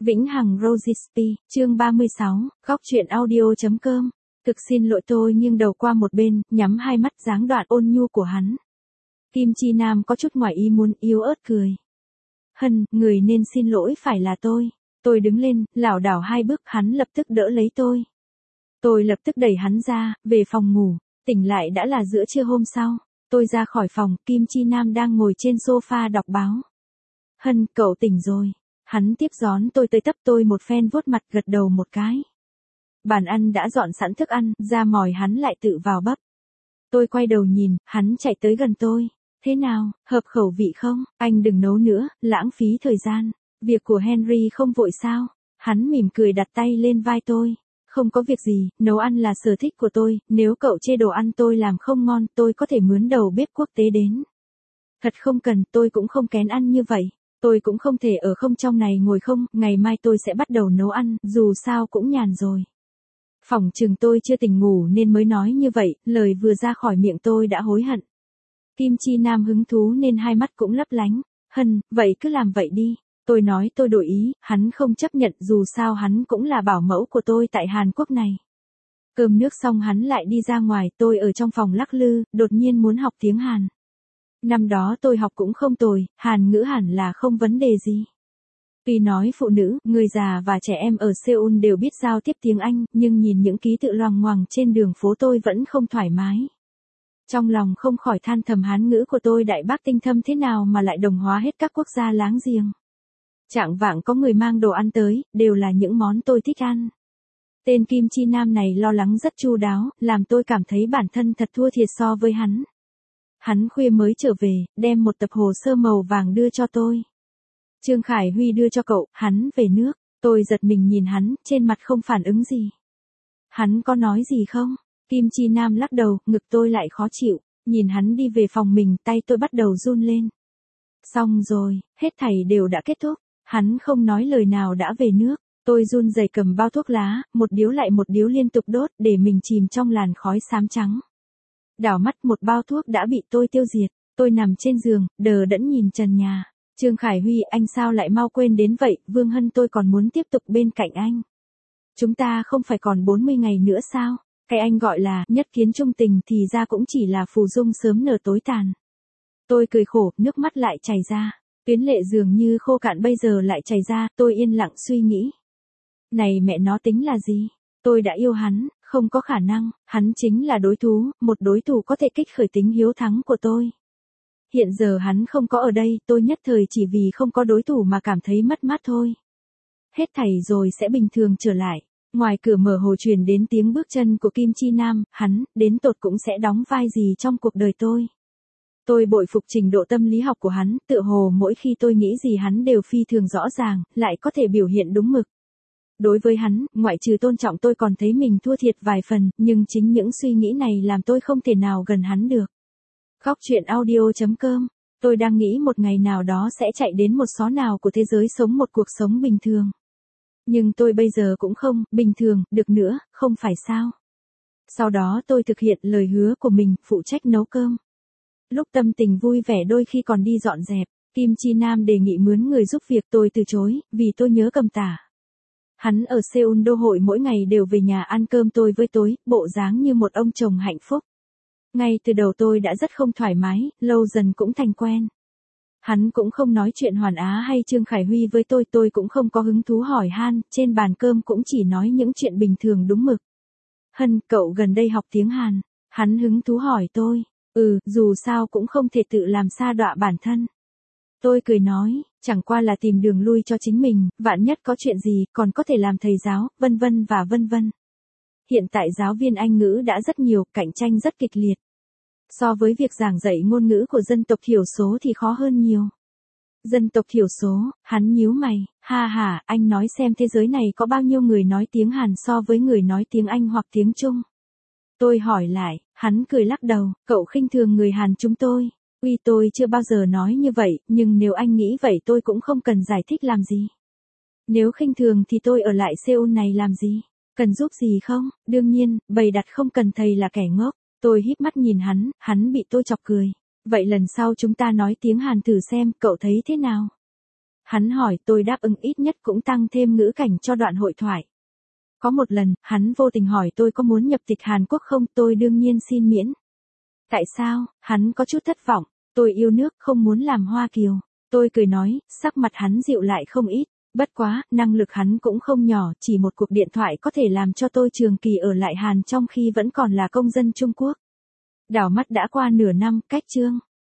Vĩnh Hằng Rogispi, chương 36, góc truyện audio.com. Thực xin lỗi, tôi nghiêng đầu qua một bên, nhắm hai mắt dáng đoạn ôn nhu của hắn. Kim Chi Nam có chút ngoài ý muốn, yếu ớt cười. Hân, người nên xin lỗi phải là tôi. Tôi đứng lên, lảo đảo hai bước, hắn lập tức đỡ lấy tôi. Tôi lập tức đẩy hắn ra, về phòng ngủ. Tỉnh lại đã là giữa trưa hôm sau. Tôi ra khỏi phòng, Kim Chi Nam đang ngồi trên sofa đọc báo. Hân, cậu tỉnh rồi. Hắn tiếp đón tôi tới tấp, tôi một phen vuốt mặt, gật đầu một cái. Bàn ăn đã dọn sẵn thức ăn, ra mỏi hắn lại tự vào bắp. Tôi quay đầu nhìn, hắn chạy tới gần tôi. Thế nào, hợp khẩu vị không? Anh đừng nấu nữa, lãng phí thời gian. Việc của Henry không vội sao? Hắn mỉm cười đặt tay lên vai tôi. Không có việc gì, nấu ăn là sở thích của tôi, nếu cậu chê đồ ăn tôi làm không ngon, tôi có thể mướn đầu bếp quốc tế đến. Thật không cần, tôi cũng không kén ăn như vậy. Tôi cũng không thể ở không trong này ngồi không, ngày mai tôi sẽ bắt đầu nấu ăn, dù sao cũng nhàn rồi. Phỏng chừng tôi chưa tỉnh ngủ nên mới nói như vậy, lời vừa ra khỏi miệng tôi đã hối hận. Kim Chi Nam hứng thú nên hai mắt cũng lấp lánh. Hân, vậy cứ làm vậy đi. Tôi nói tôi đổi ý, hắn không chấp nhận, dù sao hắn cũng là bảo mẫu của tôi tại Hàn Quốc này. Cơm nước xong hắn lại đi ra ngoài, tôi ở trong phòng lắc lư, đột nhiên muốn học tiếng Hàn. Năm đó tôi học cũng không tồi, Hàn ngữ hẳn là không vấn đề gì. Tuy nói phụ nữ, người già và trẻ em ở Seoul đều biết giao tiếp tiếng Anh, nhưng nhìn những ký tự loằng ngoằng trên đường phố tôi vẫn không thoải mái. Trong lòng không khỏi than thầm, Hán ngữ của tôi đại bác tinh thâm thế nào mà lại đồng hóa hết các quốc gia láng giềng. Chạng vạng có người mang đồ ăn tới, đều là những món tôi thích ăn. Tên Kim Chi Nam này lo lắng rất chu đáo, làm tôi cảm thấy bản thân thật thua thiệt so với hắn. Hắn khuya mới trở về, đem một tập hồ sơ màu vàng đưa cho tôi. Trương Khải Huy đưa cho cậu, hắn về nước. Tôi giật mình nhìn hắn, trên mặt không phản ứng gì. Hắn có nói gì không? Kim Chi Nam lắc đầu, ngực tôi lại khó chịu. Nhìn hắn đi về phòng mình, tay tôi bắt đầu run lên. Xong rồi, hết thảy đều đã kết thúc. Hắn không nói lời nào đã về nước. Tôi run rẩy cầm bao thuốc lá, một điếu lại một điếu liên tục đốt, để mình chìm trong làn khói xám trắng. Đảo mắt một bao thuốc đã bị tôi tiêu diệt. Tôi nằm trên giường, đờ đẫn nhìn trần nhà. Trương Khải Huy, anh sao lại mau quên đến vậy? Vương Hân, tôi còn muốn tiếp tục bên cạnh anh. Chúng ta không phải còn 40 ngày nữa sao? Cái anh gọi là nhất kiến trung tình thì ra cũng chỉ là phù dung sớm nở tối tàn. Tôi cười khổ, nước mắt lại chảy ra. Tuyến lệ dường như khô cạn bây giờ lại chảy ra, tôi yên lặng suy nghĩ. Này mẹ nó, tính là gì? Tôi đã yêu hắn, không có khả năng, hắn chính là đối thủ, một đối thủ có thể kích khởi tính hiếu thắng của tôi. Hiện giờ hắn không có ở đây, tôi nhất thời chỉ vì không có đối thủ mà cảm thấy mất mát thôi. Hết thảy rồi sẽ bình thường trở lại. Ngoài cửa mở hồ truyền đến tiếng bước chân của Kim Chi Nam, hắn, đến tột cũng sẽ đóng vai gì trong cuộc đời tôi. Tôi bội phục trình độ tâm lý học của hắn, tựa hồ mỗi khi tôi nghĩ gì hắn đều phi thường rõ ràng, lại có thể biểu hiện đúng mực. Đối với hắn, ngoại trừ tôn trọng, tôi còn thấy mình thua thiệt vài phần, nhưng chính những suy nghĩ này làm tôi không thể nào gần hắn được. Góc truyện audio.com. Tôi đang nghĩ một ngày nào đó sẽ chạy đến một xó nào của thế giới sống một cuộc sống bình thường. Nhưng tôi bây giờ cũng không bình thường được nữa, không phải sao? Sau đó tôi thực hiện lời hứa của mình, phụ trách nấu cơm. Lúc tâm tình vui vẻ đôi khi còn đi dọn dẹp, Kim Chi Nam đề nghị mướn người giúp việc, tôi từ chối, vì tôi nhớ Cầm Tả. Hắn ở Seoul đô hội mỗi ngày đều về nhà ăn cơm tôi với tối, bộ dáng như một ông chồng hạnh phúc. Ngay từ đầu tôi đã rất không thoải mái, lâu dần cũng thành quen. Hắn cũng không nói chuyện Hoàn Á hay Trương Khải Huy với tôi cũng không có hứng thú hỏi han, trên bàn cơm cũng chỉ nói những chuyện bình thường đúng mực. Hân, cậu gần đây học tiếng Hàn. Hắn hứng thú hỏi tôi. Dù sao cũng không thể tự làm sa đọa bản thân. Tôi cười nói, chẳng qua là tìm đường lui cho chính mình, vạn nhất có chuyện gì, còn có thể làm thầy giáo, vân vân và vân vân. Hiện tại giáo viên Anh ngữ đã rất nhiều, cạnh tranh rất kịch liệt. So với việc giảng dạy ngôn ngữ của dân tộc thiểu số thì khó hơn nhiều. Dân tộc thiểu số, hắn nhíu mày, ha, anh nói xem thế giới này có bao nhiêu người nói tiếng Hàn so với người nói tiếng Anh hoặc tiếng Trung. Tôi hỏi lại, hắn cười lắc đầu, cậu khinh thường người Hàn chúng tôi. Tôi chưa bao giờ nói như vậy, nhưng nếu anh nghĩ vậy tôi cũng không cần giải thích làm gì. Nếu khinh thường thì tôi ở lại Seoul này làm gì? Cần giúp gì không? Đương nhiên, bày đặt không cần thầy là kẻ ngốc. Tôi híp mắt nhìn hắn bị tôi chọc cười. Vậy lần sau chúng ta nói tiếng Hàn thử xem, cậu thấy thế nào? Hắn hỏi tôi đáp ứng, ít nhất cũng tăng thêm ngữ cảnh cho đoạn hội thoại. Có một lần, hắn vô tình hỏi tôi có muốn nhập tịch Hàn Quốc không, tôi đương nhiên xin miễn. Tại sao? Hắn có chút thất vọng. Tôi yêu nước, không muốn làm Hoa Kiều. Tôi cười nói, sắc mặt hắn dịu lại không ít. Bất quá, năng lực hắn cũng không nhỏ, chỉ một cuộc điện thoại có thể làm cho tôi trường kỳ ở lại Hàn trong khi vẫn còn là công dân Trung Quốc. Đảo mắt đã qua nửa năm, cách chương